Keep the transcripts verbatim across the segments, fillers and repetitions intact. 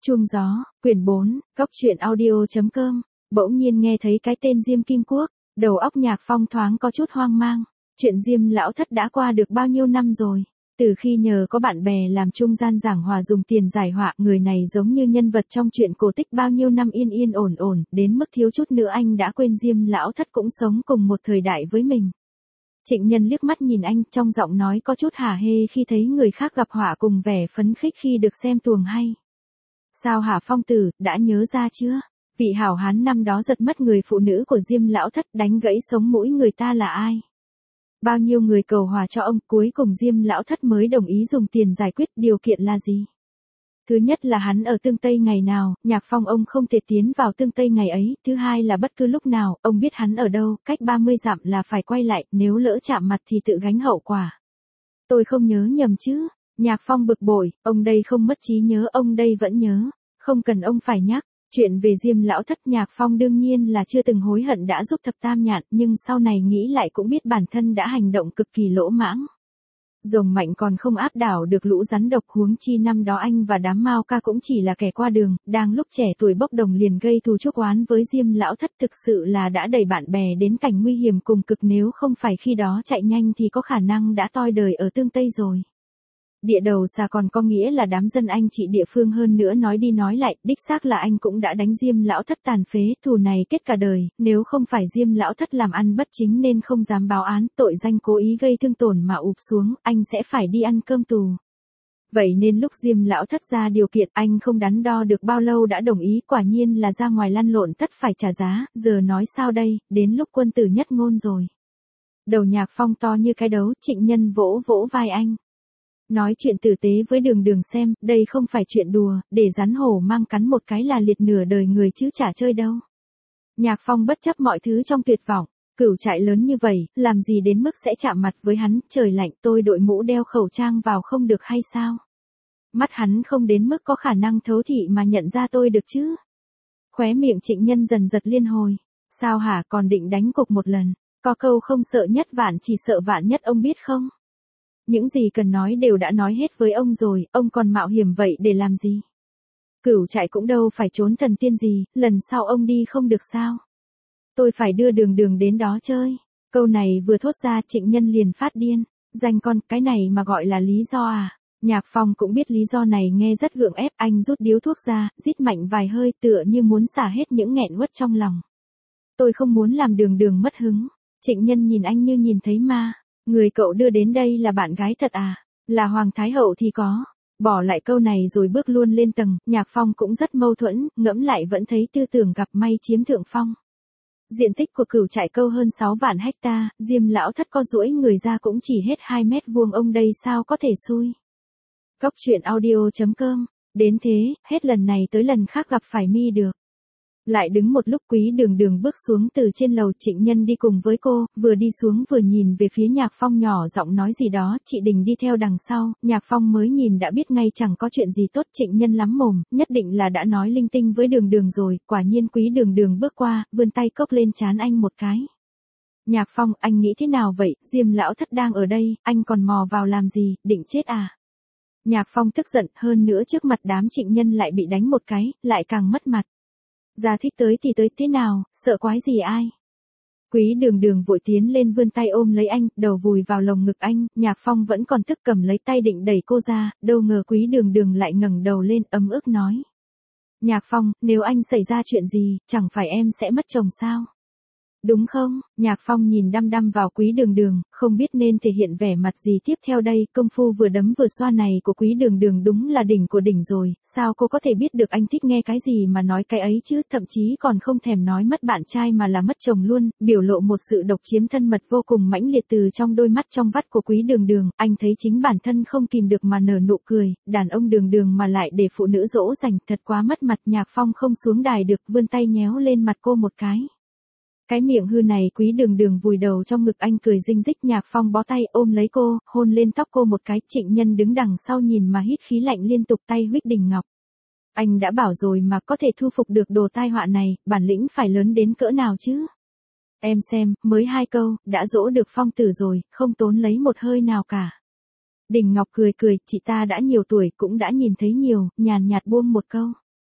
Chuông gió, quyển bốn, góc truyện audio.com, bỗng nhiên nghe thấy cái tên Diêm Kim Quốc, đầu óc Nhạc Phong thoáng có chút hoang mang. Chuyện Diêm lão thất đã qua được bao nhiêu năm rồi? Từ khi nhờ có bạn bè làm trung gian giảng hòa dùng tiền giải họa, người này giống như nhân vật trong truyện cổ tích bao nhiêu năm yên yên ổn ổn, đến mức thiếu chút nữa anh đã quên Diêm lão thất cũng sống cùng một thời đại với mình. Trịnh Nhân liếc mắt nhìn anh, trong giọng nói có chút hả hê khi thấy người khác gặp họa cùng vẻ phấn khích khi được xem tuồng hay. Sao hả Phong tử, đã nhớ ra chưa? Vị hảo hán năm đó giật mất người phụ nữ của Diêm lão thất, đánh gãy sống mũi người ta là ai? Bao nhiêu người cầu hòa cho ông, cuối cùng Diêm lão thất mới đồng ý dùng tiền giải quyết, điều kiện là gì? Thứ nhất là hắn ở Tương Tây ngày nào, Nhạc Phong ông không thể tiến vào Tương Tây ngày ấy. Thứ hai là bất cứ lúc nào, ông biết hắn ở đâu, cách ba mươi dặm là phải quay lại, nếu lỡ chạm mặt thì tự gánh hậu quả. Tôi không nhớ nhầm chứ? Nhạc Phong bực bội, ông đây không mất trí nhớ, ông đây vẫn nhớ, không cần ông phải nhắc. Chuyện về Diêm lão thất Nhạc Phong đương nhiên là chưa từng hối hận đã giúp Thập Tam Nhạn, nhưng sau này nghĩ lại cũng biết bản thân đã hành động cực kỳ lỗ mãng. Rồng mạnh còn không áp đảo được lũ rắn độc, huống chi năm đó anh và đám Mao Ca cũng chỉ là kẻ qua đường, đang lúc trẻ tuổi bốc đồng liền gây thù chuốc oán với Diêm lão thất, thực sự là đã đẩy bạn bè đến cảnh nguy hiểm cùng cực, nếu không phải khi đó chạy nhanh thì có khả năng đã toi đời ở Tương Tây rồi. Địa đầu xà còn có nghĩa là đám dân anh chị địa phương, hơn nữa nói đi nói lại, đích xác là anh cũng đã đánh Diêm lão thất tàn phế, thù này kết cả đời, nếu không phải Diêm lão thất làm ăn bất chính nên không dám báo án, tội danh cố ý gây thương tổn mà ụp xuống, anh sẽ phải đi ăn cơm tù. Vậy nên lúc Diêm lão thất ra điều kiện, anh không đắn đo được bao lâu đã đồng ý, quả nhiên là ra ngoài lăn lộn tất phải trả giá, giờ nói sao đây, đến lúc quân tử nhất ngôn rồi. Đầu Nhạc Phong to như cái đấu, Trịnh Nhân vỗ vỗ vai anh. Nói chuyện tử tế với Đường Đường xem, đây không phải chuyện đùa, để rắn hổ mang cắn một cái là liệt nửa đời người chứ chả chơi đâu. Nhạc Phong bất chấp mọi thứ trong tuyệt vọng, cửu trại lớn như vậy, làm gì đến mức sẽ chạm mặt với hắn, trời lạnh tôi đội mũ đeo khẩu trang vào không được hay sao? Mắt hắn không đến mức có khả năng thấu thị mà nhận ra tôi được chứ? Khóe miệng Trịnh Nhân dần giật liên hồi, sao hả, còn định đánh cục một lần, có câu không sợ nhất vạn chỉ sợ vạn nhất, ông biết không? Những gì cần nói đều đã nói hết với ông rồi, ông còn mạo hiểm vậy để làm gì? Cửu trại cũng đâu phải trốn thần tiên gì, lần sau ông đi không được sao? Tôi phải đưa Đường Đường đến đó chơi. Câu này vừa thốt ra Trịnh Nhân liền phát điên. Danh con, cái này mà gọi là lý do à? Nhạc Phong cũng biết lý do này nghe rất gượng ép, anh rút điếu thuốc ra, rít mạnh vài hơi tựa như muốn xả hết những nghẹn uất trong lòng. Tôi không muốn làm Đường Đường mất hứng. Trịnh Nhân nhìn anh như nhìn thấy ma. Người cậu đưa đến đây là bạn gái thật à? Là Hoàng Thái Hậu thì có. Bỏ lại câu này rồi bước luôn lên tầng, Nhạc Phong cũng rất mâu thuẫn, ngẫm lại vẫn thấy tư tưởng gặp may chiếm thượng phong. Diện tích của cửu trại câu hơn sáu vạn hecta, Diêm lão thất co duỗi người ra cũng chỉ hết hai mét vuông, ông đây sao có thể xui. Góc truyện audio.com, đến thế, hết lần này tới lần khác gặp phải mi được. Lại đứng một lúc Quý Đường Đường bước xuống từ trên lầu, Trịnh Nhân đi cùng với cô, vừa đi xuống vừa nhìn về phía Nhạc Phong nhỏ giọng nói gì đó, chị Đình đi theo đằng sau, Nhạc Phong mới nhìn đã biết ngay chẳng có chuyện gì tốt. Trịnh Nhân lắm mồm, nhất định là đã nói linh tinh với Đường Đường rồi, quả nhiên Quý Đường Đường bước qua, vươn tay cốc lên trán anh một cái. Nhạc Phong, anh nghĩ thế nào vậy, Diêm lão thất đang ở đây, anh còn mò vào làm gì, định chết à? Nhạc Phong tức giận, hơn nữa trước mặt đám Trịnh Nhân lại bị đánh một cái, lại càng mất mặt. Ra thích tới thì tới, thế nào, sợ quái gì ai? Quý Đường Đường vội tiến lên vươn tay ôm lấy anh, đầu vùi vào lồng ngực anh, Nhạc Phong vẫn còn tức cầm lấy tay định đẩy cô ra, đâu ngờ Quý Đường Đường lại ngẩng đầu lên ấm ức nói. Nhạc Phong, nếu anh xảy ra chuyện gì, chẳng phải em sẽ mất chồng sao? Đúng không? Nhạc Phong nhìn đăm đăm vào Quý Đường Đường, không biết nên thể hiện vẻ mặt gì tiếp theo đây, công phu vừa đấm vừa xoa này của Quý Đường Đường đúng là đỉnh của đỉnh rồi, sao cô có thể biết được anh thích nghe cái gì mà nói cái ấy chứ, thậm chí còn không thèm nói mất bạn trai mà là mất chồng luôn, biểu lộ một sự độc chiếm thân mật vô cùng mãnh liệt từ trong đôi mắt trong vắt của Quý Đường Đường, anh thấy chính bản thân không kìm được mà nở nụ cười, đàn ông Đường Đường mà lại để phụ nữ dỗ dành, thật quá mất mặt. Nhạc Phong không xuống đài được, vươn tay nhéo lên mặt cô một cái. Cái miệng hư này Quý Đường Đường vùi đầu trong ngực anh cười rinh rích. Nhạc Phong bó tay ôm lấy cô, hôn lên tóc cô một cái. Trịnh Nhân đứng đằng sau nhìn mà hít khí lạnh liên tục, tay huých đình ngọc. Anh đã bảo rồi mà, có thể thu phục được đồ tai họa này, bản lĩnh phải lớn đến cỡ nào chứ? Em xem, mới hai câu, đã dỗ được Phong tử rồi, không tốn lấy một hơi nào cả. Đình Ngọc cười cười, chị ta đã nhiều tuổi cũng đã nhìn thấy nhiều, nhàn nhạt buông một câu.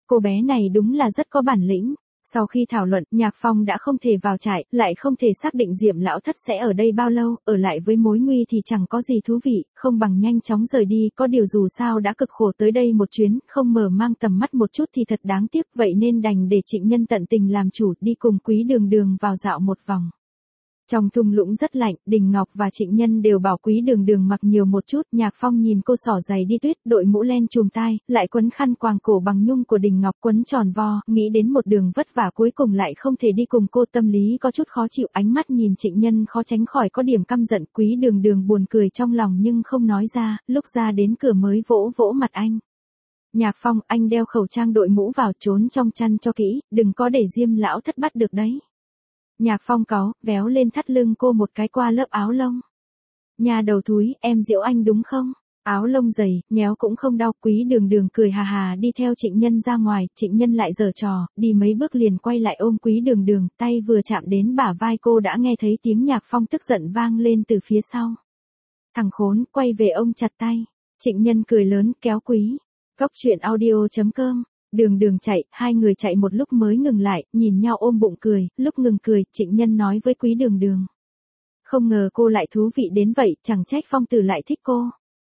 Cô bé này đúng là rất có bản lĩnh. Sau khi thảo luận, Nhạc Phong đã không thể vào trại, lại không thể xác định Diệm lão thất sẽ ở đây bao lâu, ở lại với mối nguy thì chẳng có gì thú vị, không bằng nhanh chóng rời đi, có điều dù sao đã cực khổ tới đây một chuyến, không mở mang tầm mắt một chút thì thật đáng tiếc, vậy nên đành để Trịnh Nhân tận tình làm chủ, đi cùng Quý Đường Đường vào dạo một vòng. Trong thung lũng rất lạnh, Đình Ngọc và Trịnh Nhân đều bảo Quý Đường Đường mặc nhiều một chút, Nhạc Phong nhìn cô xỏ giày đi tuyết, đội mũ len chùm tai, lại quấn khăn quàng cổ bằng nhung của Đình Ngọc quấn tròn vo, nghĩ đến một đường vất vả cuối cùng lại không thể đi cùng cô, tâm lý có chút khó chịu, ánh mắt nhìn Trịnh Nhân khó tránh khỏi có điểm căm giận, Quý Đường Đường buồn cười trong lòng nhưng không nói ra, lúc ra đến cửa mới vỗ vỗ mặt anh. Nhạc Phong, anh đeo khẩu trang đội mũ vào, trốn trong chăn cho kỹ, đừng có để Diêm lão thất bắt được đấy. Nhạc Phong cáu, véo lên thắt lưng cô một cái qua lớp áo lông. Nhà đầu thúi, em giễu anh đúng không? Áo lông dày, nhéo cũng không đau. Quý Đường Đường cười hà hà đi theo Trịnh Nhân ra ngoài, Trịnh Nhân lại giở trò, đi mấy bước liền quay lại ôm Quý Đường Đường, tay vừa chạm đến bả vai cô đã nghe thấy tiếng Nhạc Phong tức giận vang lên từ phía sau. Thằng khốn, quay về ông chặt tay. Trịnh Nhân cười lớn, kéo Quý. Góc truyện audio chấm com. Đường Đường chạy, hai người chạy một lúc mới ngừng lại, nhìn nhau ôm bụng cười, lúc ngừng cười, Trịnh Nhân nói với Quý Đường Đường. Không ngờ cô lại thú vị đến vậy, chẳng trách Phong Tử lại thích cô.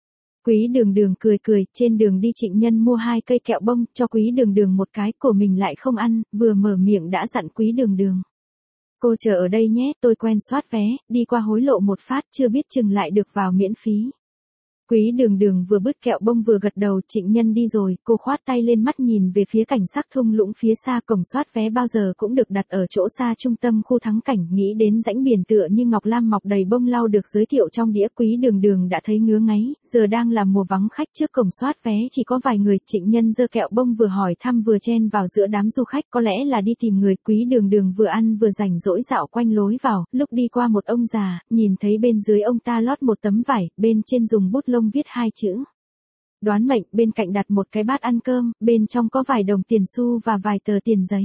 Quý Đường Đường cười cười, trên đường đi Trịnh Nhân mua hai cây kẹo bông, cho Quý Đường Đường một cái, của mình lại không ăn, vừa mở miệng đã dặn Quý Đường Đường. Cô chờ ở đây nhé, tôi quen soát vé, đi qua hối lộ một phát, chưa biết chừng lại được vào miễn phí. Quý Đường Đường vừa bứt kẹo bông vừa gật đầu, Trịnh Nhân đi rồi, cô khoát tay lên mắt nhìn về phía cảnh sắc thung lũng phía xa, cổng soát vé bao giờ cũng được đặt ở chỗ xa trung tâm khu thắng cảnh, nghĩ đến rãnh biển tựa như ngọc lam mọc đầy bông lau được giới thiệu trong đĩa, Quý Đường Đường đã thấy ngứa ngáy, giờ đang là mùa vắng khách, trước cổng soát vé chỉ có vài người, Trịnh Nhân giơ kẹo bông vừa hỏi thăm vừa chen vào giữa đám du khách, có lẽ là đi tìm người, Quý Đường Đường vừa ăn vừa rảnh rỗi dạo quanh lối vào, lúc đi qua một ông già, nhìn thấy bên dưới ông ta lót một tấm vải, bên trên dùng bút lông viết hai chữ đoán mệnh, bên cạnh đặt một cái bát ăn cơm, bên trong có vài đồng tiền xu và vài tờ tiền giấy.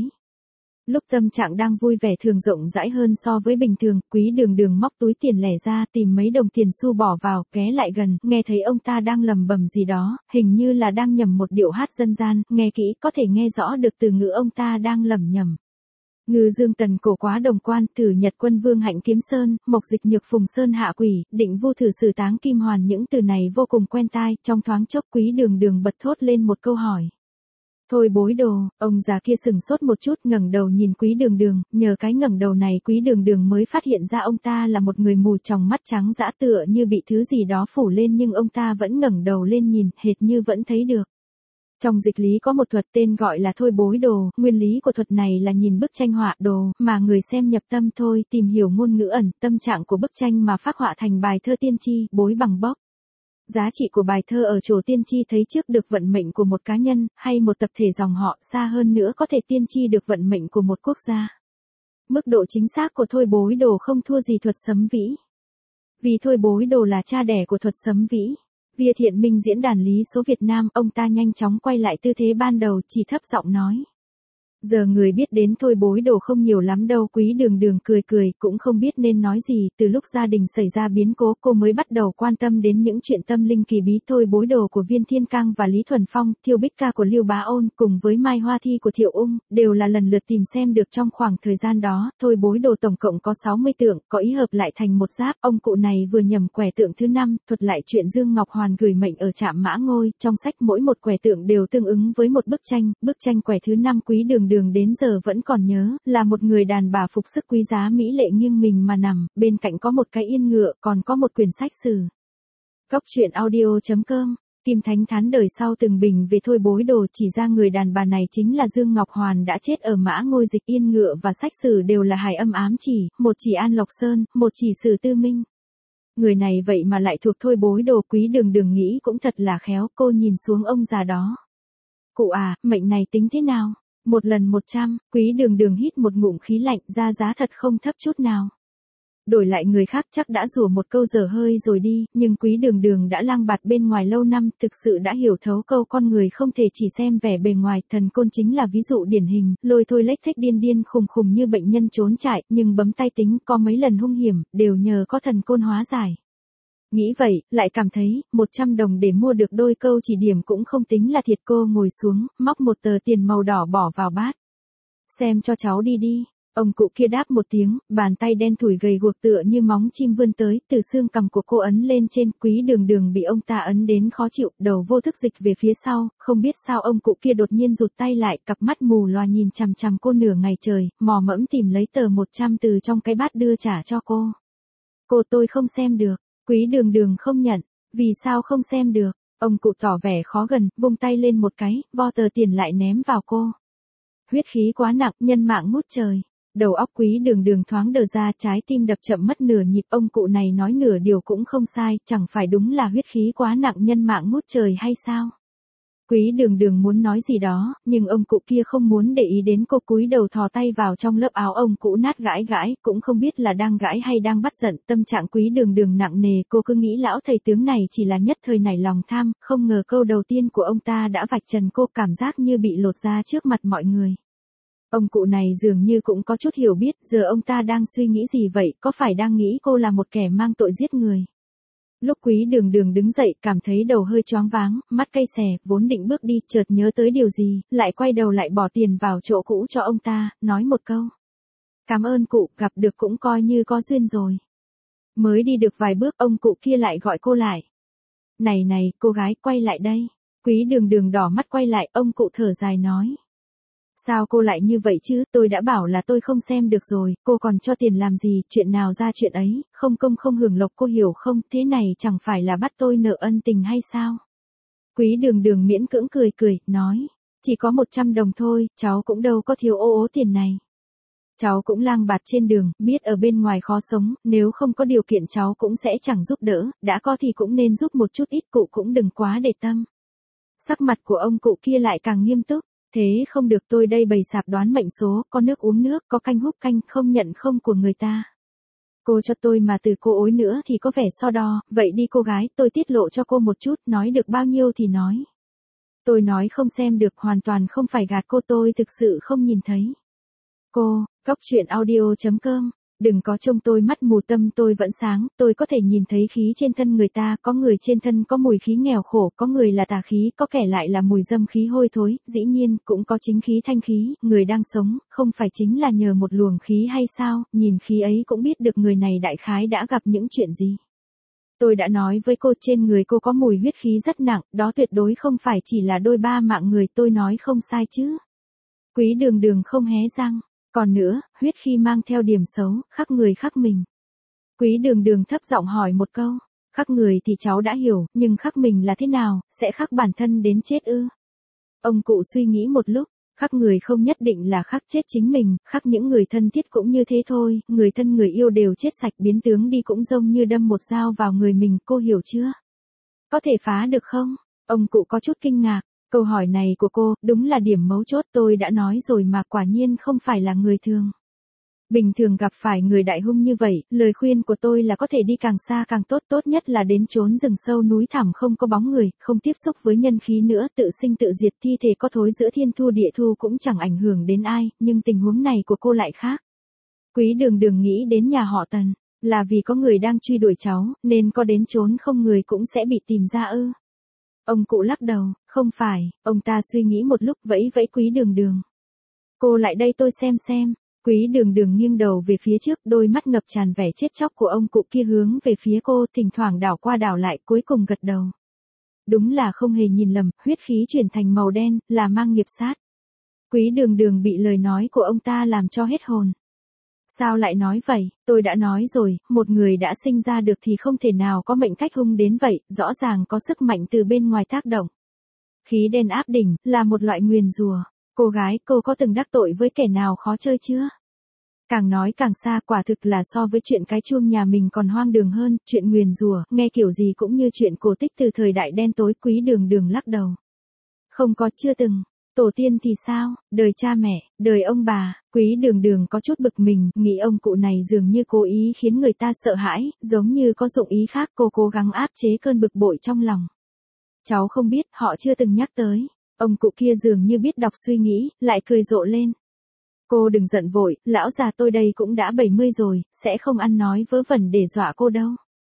Lúc tâm trạng đang vui vẻ thường rộng rãi hơn so với bình thường, Quý Đường Đường móc túi tiền lẻ ra tìm mấy đồng tiền xu bỏ vào, ghé lại gần, nghe thấy ông ta đang lầm bầm gì đó, hình như là đang nhầm một điệu hát dân gian, nghe kỹ có thể nghe rõ được từ ngữ ông ta đang lầm nhầm. Ngư Dương Tần Cổ Quá Đồng Quan, Tử Nhật Quân Vương Hạnh Kiếm Sơn, Mộc Dịch Nhược Phùng Sơn Hạ Quỷ, Định Vu Thử Sử Táng Kim Hoàn, những từ này vô cùng quen tai, trong thoáng chốc Quý Đường Đường bật thốt lên một câu hỏi. Thôi bối đồ, ông già kia sừng sốt một chút, ngẩng đầu nhìn Quý Đường Đường, nhờ cái ngẩng đầu này Quý Đường Đường mới phát hiện ra ông ta là một người mù, tròng mắt trắng dã tựa như bị thứ gì đó phủ lên, nhưng ông ta vẫn ngẩng đầu lên nhìn, hệt như vẫn thấy được. Trong dịch lý có một thuật tên gọi là thôi bối đồ, nguyên lý của thuật này là nhìn bức tranh họa đồ, mà người xem nhập tâm thôi, tìm hiểu ngôn ngữ ẩn, tâm trạng của bức tranh mà phác họa thành bài thơ tiên tri, bối bằng bốc. Giá trị của bài thơ ở chỗ tiên tri thấy trước được vận mệnh của một cá nhân, hay một tập thể dòng họ, xa hơn nữa có thể tiên tri được vận mệnh của một quốc gia. Mức độ chính xác của thôi bối đồ không thua gì thuật sấm vĩ. Vì thôi bối đồ là cha đẻ của thuật sấm vĩ. Via Thiện Minh diễn đàn lý số Việt Nam, ông ta nhanh chóng quay lại tư thế ban đầu, chỉ thấp giọng nói. Giờ người biết đến thôi bối đồ không nhiều lắm đâu. Quý Đường Đường cười cười, cũng không biết nên nói gì, từ lúc gia đình xảy ra biến cố cô mới bắt đầu quan tâm đến những chuyện tâm linh kỳ bí. Thôi bối đồ của Viên Thiên Cang và Lý Thuần Phong, Thiêu Bích Ca của Lưu Bá Ôn, cùng với Mai Hoa Thi của Thiệu Ung, đều là lần lượt tìm xem được trong khoảng thời gian đó. Thôi bối đồ tổng cộng có sáu mươi tượng, có ý hợp lại thành một giáp. Ông cụ này vừa nhầm quẻ tượng thứ năm, thuật lại chuyện Dương Ngọc Hoàn gửi mệnh ở Trạm Mã Ngôi, trong sách mỗi một quẻ tượng đều tương ứng với một bức tranh. Bức tranh quẻ thứ năm Quý Đường Đường đến giờ vẫn còn nhớ, là một người đàn bà phục sức quý giá mỹ lệ nghiêng mình mà nằm, bên cạnh có một cái yên ngựa, còn có một quyển sách sử. Góc truyện audio chấm com. Kim Thánh Thán đời sau từng bình về thôi bối đồ, chỉ ra người đàn bà này chính là Dương Ngọc Hoàn đã chết ở Mã Ngôi. Dịch yên ngựa và sách sử đều là hài âm ám chỉ, một chỉ An Lộc Sơn, một chỉ Sử Tư Minh. Người này vậy mà lại thuộc thôi bối đồ. Quý Đường Đường nghĩ cũng thật là khéo, cô nhìn xuống ông già đó. Cụ à, mệnh này tính thế nào? Một lần một trăm, Quý Đường Đường hít một ngụm khí lạnh, ra giá thật không thấp chút nào. Đổi lại người khác chắc đã rủa một câu dở hơi rồi đi, nhưng Quý Đường Đường đã lang bạt bên ngoài lâu năm, thực sự đã hiểu thấu câu con người không thể chỉ xem vẻ bề ngoài. Thần côn chính là ví dụ điển hình, lôi thôi lếch thếch điên điên khùng khùng như bệnh nhân trốn trại, nhưng bấm tay tính, có mấy lần hung hiểm, đều nhờ có thần côn hóa giải. Nghĩ vậy, lại cảm thấy, một trăm đồng để mua được đôi câu chỉ điểm cũng không tính là thiệt. Cô ngồi xuống, móc một tờ tiền màu đỏ bỏ vào bát. Xem cho cháu đi đi. Ông cụ kia đáp một tiếng, bàn tay đen thủi gầy guộc tựa như móng chim vươn tới, từ xương cằm của cô ấn lên trên. Quý Đường Đường bị ông ta ấn đến khó chịu, đầu vô thức dịch về phía sau, không biết sao ông cụ kia đột nhiên rụt tay lại, cặp mắt mù loà nhìn chằm chằm cô nửa ngày trời, mò mẫm tìm lấy tờ một trăm từ trong cái bát đưa trả cho cô. Cô tôi không xem được. Quý Đường Đường không nhận. Vì sao không xem được? Ông cụ tỏ vẻ khó gần, vung tay lên một cái, vo tờ tiền lại ném vào cô. Huyết khí quá nặng, nhân mạng ngút trời. Đầu óc Quý Đường Đường thoáng đờ ra, trái tim đập chậm mất nửa nhịp. Ông cụ này nói nửa điều cũng không sai, chẳng phải đúng là huyết khí quá nặng nhân mạng ngút trời hay sao? Quý Đường Đường muốn nói gì đó, nhưng ông cụ kia không muốn để ý đến cô, cúi đầu thò tay vào trong lớp áo ông cụ nát gãi gãi, cũng không biết là đang gãi hay đang bắt giận. Tâm trạng Quý Đường Đường nặng nề, cô cứ nghĩ lão thầy tướng này chỉ là nhất thời nảy lòng tham, không ngờ câu đầu tiên của ông ta đã vạch trần cô, cảm giác như bị lột ra trước mặt mọi người. Ông cụ này dường như cũng có chút hiểu biết, giờ ông ta đang suy nghĩ gì vậy, có phải đang nghĩ cô là một kẻ mang tội giết người? Lúc Quý Đường Đường đứng dậy, cảm thấy đầu hơi choáng váng, mắt cay xè, vốn định bước đi, chợt nhớ tới điều gì, lại quay đầu lại bỏ tiền vào chỗ cũ cho ông ta, nói một câu. Cảm ơn cụ, gặp được cũng coi như có duyên rồi. Mới đi được vài bước, ông cụ kia lại gọi cô lại. Này này, cô gái, quay lại đây. Quý Đường Đường đỏ mắt quay lại, ông cụ thở dài nói. Sao cô lại như vậy chứ, tôi đã bảo là tôi không xem được rồi, cô còn cho tiền làm gì, chuyện nào ra chuyện ấy, không công không hưởng lộc, cô hiểu không, thế này chẳng phải là bắt tôi nợ ân tình hay sao? Quý Đường Đường miễn cưỡng cười cười, nói, chỉ có một trăm đồng thôi, cháu cũng đâu có thiếu ô ố tiền này. Cháu cũng lang bạt trên đường, biết ở bên ngoài khó sống, nếu không có điều kiện cháu cũng sẽ chẳng giúp đỡ, đã có thì cũng nên giúp một chút ít, cụ cũng đừng quá để tâm. Sắc mặt của ông cụ kia lại càng nghiêm túc. Thế không được, tôi đây bày sạp đoán mệnh số, có nước uống nước, có canh húp canh, không nhận không của người ta. Cô cho tôi mà từ cô ối nữa thì có vẻ so đo, vậy đi cô gái, tôi tiết lộ cho cô một chút, nói được bao nhiêu thì nói. Tôi nói không xem được, hoàn toàn không phải gạt cô, tôi thực sự không nhìn thấy. Cô, Cóc Truyện Audio chấm com, đừng có trông tôi mắt mù, tâm tôi vẫn sáng, tôi có thể nhìn thấy khí trên thân người ta, có người trên thân có mùi khí nghèo khổ, có người là tà khí, có kẻ lại là mùi dâm khí hôi thối, dĩ nhiên, cũng có chính khí thanh khí, người đang sống, không phải chính là nhờ một luồng khí hay sao, nhìn khí ấy cũng biết được người này đại khái đã gặp những chuyện gì. Tôi đã nói với cô, trên người cô có mùi huyết khí rất nặng, đó tuyệt đối không phải chỉ là đôi ba mạng người, tôi nói không sai chứ. Quý Đường Đường không hé răng. Còn nữa, huyết khí mang theo điểm xấu, khắc người khắc mình. Quý Đường Đường thấp giọng hỏi một câu, khắc người thì cháu đã hiểu, nhưng khắc mình là thế nào, sẽ khắc bản thân đến chết ư? Ông cụ suy nghĩ một lúc, khắc người không nhất định là khắc chết chính mình, khắc những người thân thiết cũng như thế thôi, người thân người yêu đều chết sạch, biến tướng đi cũng giống như đâm một dao vào người mình, cô hiểu chưa? Có thể phá được không? Ông cụ có chút kinh ngạc. Câu hỏi này của cô, đúng là điểm mấu chốt, tôi đã nói rồi mà, quả nhiên không phải là người thường. Bình thường gặp phải người đại hung như vậy, lời khuyên của tôi là có thể đi càng xa càng tốt, tốt nhất là đến chốn rừng sâu núi thẳm không có bóng người, không tiếp xúc với nhân khí nữa, tự sinh tự diệt, thi thể có thối giữa thiên thu địa thu cũng chẳng ảnh hưởng đến ai, nhưng tình huống này của cô lại khác. Quý Đường Đường nghĩ đến nhà họ Tần, là vì có người đang truy đuổi cháu, nên có đến chốn không người cũng sẽ bị tìm ra ư? Ông cụ lắc đầu, không phải, ông ta suy nghĩ một lúc vẫy vẫy Quý Đường Đường. Cô lại đây tôi xem xem. Quý Đường Đường nghiêng đầu về phía trước, đôi mắt ngập tràn vẻ chết chóc của ông cụ kia hướng về phía cô, thỉnh thoảng đảo qua đảo lại, cuối cùng gật đầu. Đúng là không hề nhìn lầm, huyết khí chuyển thành màu đen, là mang nghiệp sát. Quý Đường Đường bị lời nói của ông ta làm cho hết hồn. Sao lại nói vậy, tôi đã nói rồi, một người đã sinh ra được thì không thể nào có mệnh cách hung đến vậy, rõ ràng có sức mạnh từ bên ngoài tác động. Khí đen áp đỉnh, là một loại nguyền rủa. Cô gái, cô có từng đắc tội với kẻ nào khó chơi chưa? Càng nói càng xa, quả thực là so với chuyện cái chuông nhà mình còn hoang đường hơn, chuyện nguyền rủa, nghe kiểu gì cũng như chuyện cổ tích từ thời đại đen tối. Quý Đường Đường lắc đầu. Không có, chưa từng. Tổ tiên thì sao, đời cha mẹ, đời ông bà. Quý Đường Đường có chút bực mình, nghĩ ông cụ này dường như cố ý khiến người ta sợ hãi, giống như có dụng ý khác, cô cố gắng áp chế cơn bực bội trong lòng. Cháu không biết, họ chưa từng nhắc tới. Ông cụ kia dường như biết đọc suy nghĩ, lại cười rộ lên. Cô đừng giận vội, lão già tôi đây cũng đã bảy mươi rồi, sẽ không ăn nói vớ vẩn để dọa cô đâu.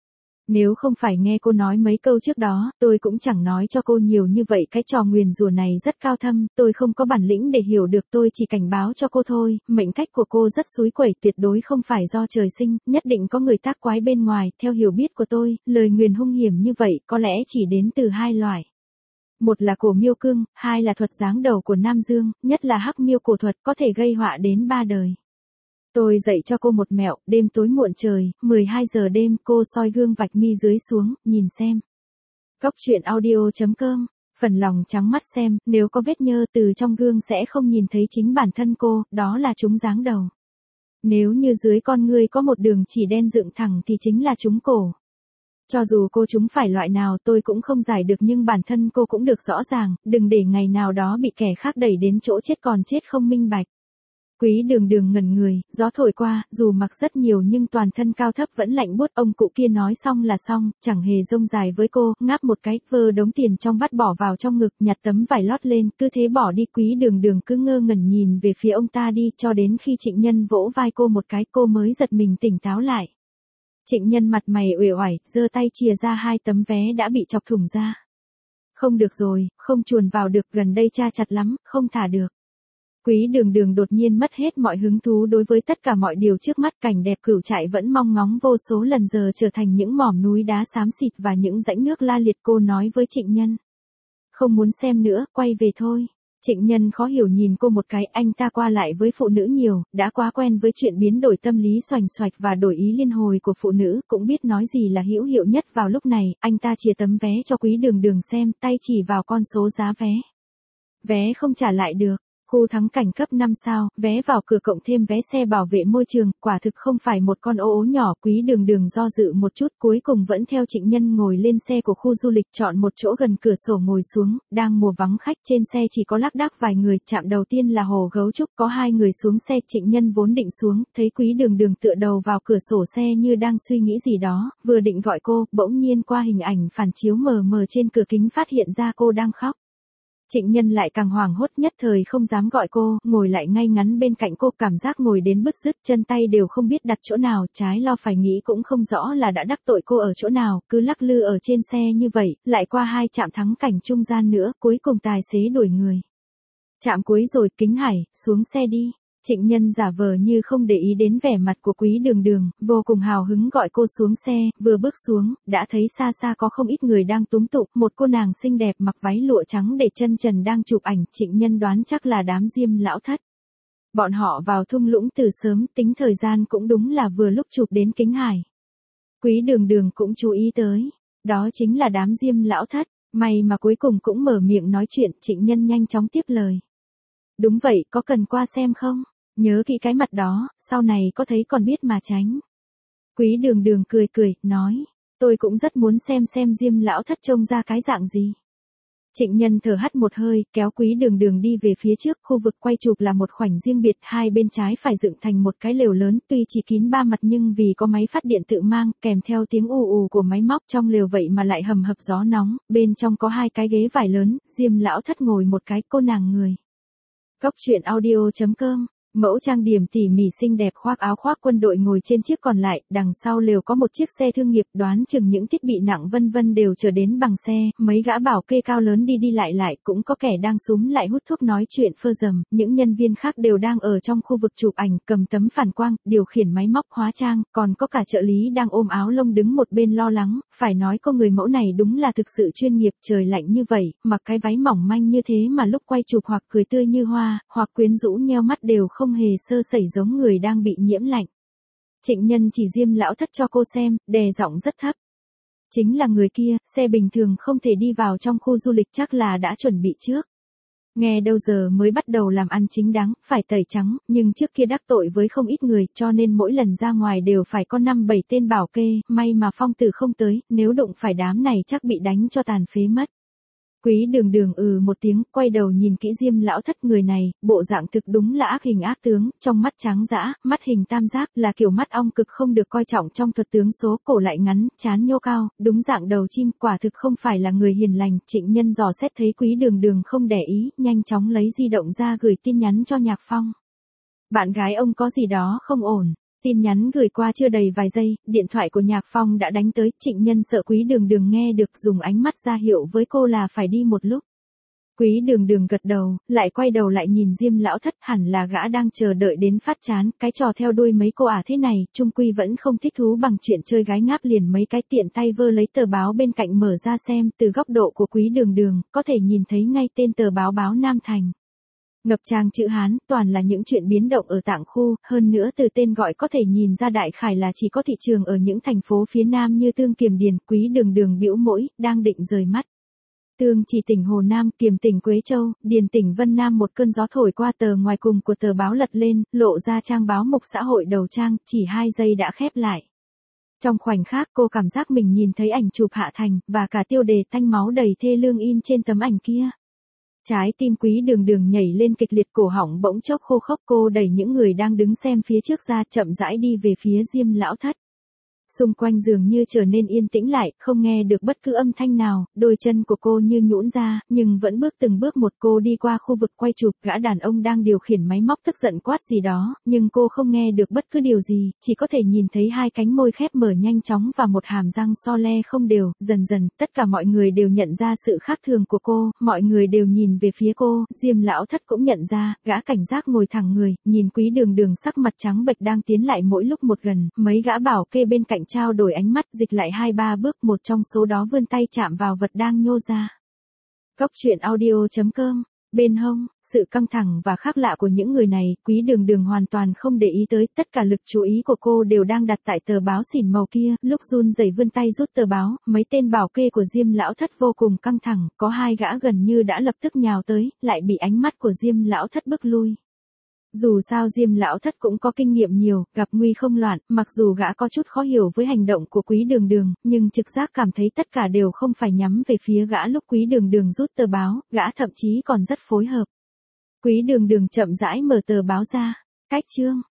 Nếu không phải nghe cô nói mấy câu trước đó, tôi cũng chẳng nói cho cô nhiều như vậy. Cái trò nguyền rủa này rất cao thâm, tôi không có bản lĩnh để hiểu được, tôi chỉ cảnh báo cho cô thôi. Mệnh cách của cô rất xúi quẩy, tuyệt đối không phải do trời sinh, nhất định có người tác quái bên ngoài. Theo hiểu biết của tôi, lời nguyền hung hiểm như vậy có lẽ chỉ đến từ hai loại. Một là cổ miêu cương, hai là thuật giáng đầu của Nam Dương, nhất là hắc miêu cổ thuật có thể gây họa đến ba đời. Tôi dạy cho cô một mẹo, đêm tối muộn trời, mười hai giờ đêm cô soi gương vạch mi dưới xuống, nhìn xem. Cóc truyện audio chấm com, phần lòng trắng mắt xem, nếu có vết nhơ từ trong gương sẽ không nhìn thấy chính bản thân cô, đó là chúng giáng đầu. Nếu như dưới con ngươi có một đường chỉ đen dựng thẳng thì chính là chúng cổ. Cho dù cô chúng phải loại nào tôi cũng không giải được nhưng bản thân cô cũng được rõ ràng, đừng để ngày nào đó bị kẻ khác đẩy đến chỗ chết còn chết không minh bạch. Quý Đường Đường ngẩn người, gió thổi qua, dù mặc rất nhiều nhưng toàn thân cao thấp vẫn lạnh buốt. Ông cụ kia nói xong là xong, chẳng hề rông dài với cô, ngáp một cái, vơ đống tiền trong bát bỏ vào trong ngực, nhặt tấm vải lót lên, cứ thế bỏ đi. Quý Đường Đường cứ ngơ ngẩn nhìn về phía ông ta đi, cho đến khi Trịnh Nhân vỗ vai cô một cái, cô mới giật mình tỉnh táo lại. Trịnh Nhân mặt mày uể oải, giơ tay chìa ra hai tấm vé đã bị chọc thủng ra. Không được rồi, không chuồn vào được, gần đây cha chặt lắm, không thả được. Quý Đường Đường đột nhiên mất hết mọi hứng thú đối với tất cả mọi điều trước mắt. Cảnh đẹp cửu trại vẫn mong ngóng vô số lần giờ trở thành những mỏm núi đá xám xịt và những rãnh nước la liệt. Cô nói với Trịnh Nhân. Không muốn xem nữa, quay về thôi. Trịnh Nhân khó hiểu nhìn cô một cái, anh ta qua lại với phụ nữ nhiều, đã quá quen với chuyện biến đổi tâm lý xoành xoạch và đổi ý liên hồi của phụ nữ, cũng biết nói gì là hữu hiệu nhất. Vào lúc này, anh ta chìa tấm vé cho Quý Đường Đường xem, tay chỉ vào con số giá vé. Vé không trả lại được. Khu thắng cảnh cấp năm sao, vé vào cửa cộng thêm vé xe bảo vệ môi trường, quả thực không phải một con ô ố nhỏ. Quý Đường Đường do dự một chút, cuối cùng vẫn theo Trịnh Nhân ngồi lên xe của khu du lịch, chọn một chỗ gần cửa sổ ngồi xuống. Đang mùa vắng khách, trên xe chỉ có lác đác vài người. Chạm đầu tiên là Hồ Gấu Trúc, có hai người xuống xe. Trịnh Nhân vốn định xuống, thấy Quý Đường Đường tựa đầu vào cửa sổ xe như đang suy nghĩ gì đó, vừa định gọi cô, bỗng nhiên qua hình ảnh phản chiếu mờ mờ trên cửa kính phát hiện ra cô đang khóc. Trịnh Nhân lại càng hoảng hốt, nhất thời không dám gọi cô, ngồi lại ngay ngắn bên cạnh cô, cảm giác ngồi đến bứt rứt, chân tay đều không biết đặt chỗ nào, trái lo phải nghĩ cũng không rõ là đã đắc tội cô ở chỗ nào, cứ lắc lư ở trên xe như vậy, lại qua hai trạm thắng cảnh trung gian nữa, cuối cùng tài xế đuổi người. Trạm cuối rồi, Kính Hải, xuống xe đi. Trịnh Nhân giả vờ như không để ý đến vẻ mặt của Quý Đường Đường, vô cùng hào hứng gọi cô xuống xe, vừa bước xuống, đã thấy xa xa có không ít người đang túm tụm, một cô nàng xinh đẹp mặc váy lụa trắng để chân trần đang chụp ảnh. Trịnh Nhân đoán chắc là đám Diêm lão thất. Bọn họ vào thung lũng từ sớm, tính thời gian cũng đúng là vừa lúc chụp đến Kính Hải. Quý Đường Đường cũng chú ý tới, đó chính là đám Diêm lão thất, may mà cuối cùng cũng mở miệng nói chuyện. Trịnh Nhân nhanh chóng tiếp lời. Đúng vậy, có cần qua xem không? Nhớ kỹ cái mặt đó, sau này có thấy còn biết mà tránh. Quý Đường Đường cười cười, nói, tôi cũng rất muốn xem xem Diêm lão thất trông ra cái dạng gì. Trịnh Nhân thở hắt một hơi, kéo Quý Đường Đường đi về phía trước. Khu vực quay chụp là một khoảnh riêng biệt, hai bên trái phải dựng thành một cái lều lớn, tuy chỉ kín ba mặt nhưng vì có máy phát điện tự mang, kèm theo tiếng ù ù của máy móc trong lều vậy mà lại hầm hập gió nóng. Bên trong có hai cái ghế vải lớn, Diêm lão thất ngồi một cái, cô nàng người. Cóc truyện audio chấm com. Mẫu trang điểm tỉ mỉ xinh đẹp khoác áo khoác quân đội ngồi trên chiếc còn lại, đằng sau lều có một chiếc xe thương nghiệp, đoán chừng những thiết bị nặng vân vân đều chở đến bằng xe, mấy gã bảo kê cao lớn đi đi lại lại, cũng có kẻ đang súm lại hút thuốc nói chuyện phơ dầm, những nhân viên khác đều đang ở trong khu vực chụp ảnh, cầm tấm phản quang, điều khiển máy móc hóa trang, còn có cả trợ lý đang ôm áo lông đứng một bên lo lắng, phải nói cô người mẫu này đúng là thực sự chuyên nghiệp. Trời lạnh như vậy, mặc cái váy mỏng manh như thế mà lúc quay chụp hoặc cười tươi như hoa, hoặc quyến rũ nheo mắt đều không hề sơ sẩy giống người đang bị nhiễm lạnh. Trịnh Nhân chỉ Diêm lão thất cho cô xem, đè giọng rất thấp. Chính là người kia, xe bình thường không thể đi vào trong khu du lịch, chắc là đã chuẩn bị trước. Nghe đâu giờ mới bắt đầu làm ăn chính đáng, phải tẩy trắng, nhưng trước kia đắc tội với không ít người, cho nên mỗi lần ra ngoài đều phải có năm bảy tên bảo kê, may mà Phong Tử không tới, nếu đụng phải đám này chắc bị đánh cho tàn phế mất. Quý Đường Đường ừ một tiếng, quay đầu nhìn kỹ Diêm lão thất. Người này, bộ dạng thực đúng là ác hình ác tướng, trong mắt trắng dã, mắt hình tam giác, là kiểu mắt ong cực không được coi trọng trong thuật tướng số, cổ lại ngắn, trán nhô cao, đúng dạng đầu chim, quả thực không phải là người hiền lành. Trịnh Nhân dò xét thấy Quý Đường Đường không để ý, nhanh chóng lấy di động ra gửi tin nhắn cho Nhạc Phong. Bạn gái ông có gì đó không ổn. Tin nhắn gửi qua chưa đầy vài giây, điện thoại của Nhạc Phong đã đánh tới. Trịnh Nhân sợ Quý Đường Đường nghe được, dùng ánh mắt ra hiệu với cô là phải đi một lúc. Quý Đường Đường gật đầu, lại quay đầu lại nhìn Diêm lão thất, hẳn là gã đang chờ đợi đến phát chán, cái trò theo đuôi mấy cô ả thế này, chung quy vẫn không thích thú bằng chuyện chơi gái ngáp liền mấy cái, tiện tay vơ lấy tờ báo bên cạnh mở ra xem, từ góc độ của Quý Đường Đường, có thể nhìn thấy ngay tên tờ báo báo Nam Thành. Ngập trang chữ Hán, toàn là những chuyện biến động ở tạng khu, hơn nữa từ tên gọi có thể nhìn ra đại khái là chỉ có thị trường ở những thành phố phía Nam như Tương Kiềm Điền. Quý Đường Đường bĩu môi, đang định rời mắt. Tương chỉ tỉnh Hồ Nam, Kiềm tỉnh Quế Châu, Điền tỉnh Vân Nam, một cơn gió thổi qua, tờ ngoài cùng của tờ báo lật lên, lộ ra trang báo mục xã hội đầu trang, chỉ hai giây đã khép lại. Trong khoảnh khắc cô cảm giác mình nhìn thấy ảnh chụp Hạ Thành, và cả tiêu đề tanh máu đầy thê lương in trên tấm ảnh kia. Trái tim Quý Đường Đường nhảy lên kịch liệt, cổ họng bỗng chốc khô khốc, cô đẩy những người đang đứng xem phía trước ra, chậm rãi đi về phía Diêm lão thất. Xung quanh dường như trở nên yên tĩnh lại, không nghe được bất cứ âm thanh nào, đôi chân của cô như nhũn ra, nhưng vẫn bước từng bước một. Cô đi qua khu vực quay chụp, gã đàn ông đang điều khiển máy móc tức giận quát gì đó, nhưng cô không nghe được bất cứ điều gì, chỉ có thể nhìn thấy hai cánh môi khép mở nhanh chóng và một hàm răng so le không đều. Dần dần, tất cả mọi người đều nhận ra sự khác thường của cô, mọi người đều nhìn về phía cô, Diêm lão thất cũng nhận ra, gã cảnh giác ngồi thẳng người, nhìn Quý Đường Đường sắc mặt trắng bệch đang tiến lại mỗi lúc một gần, mấy gã bảo kê bên cạnh trao đổi ánh mắt, dịch lại hai ba bước, một trong số đó vươn tay chạm vào vật đang nhô ra. Góc truyện audio chấm com. Bên hông, sự căng thẳng và khác lạ của những người này, Quý Đường Đường hoàn toàn không để ý tới, tất cả lực chú ý của cô đều đang đặt tại tờ báo xỉn màu kia. Lúc run rẩy vươn tay rút tờ báo, mấy tên bảo kê của Diêm lão thất vô cùng căng thẳng, có hai gã gần như đã lập tức nhào tới, lại bị ánh mắt của Diêm lão thất bức lui. Dù sao Diêm lão thất cũng có kinh nghiệm nhiều, gặp nguy không loạn, mặc dù gã có chút khó hiểu với hành động của Quý Đường Đường, nhưng trực giác cảm thấy tất cả đều không phải nhắm về phía gã. Lúc Quý Đường Đường rút tờ báo, gã thậm chí còn rất phối hợp. Quý Đường Đường chậm rãi mở tờ báo ra. Cách chương.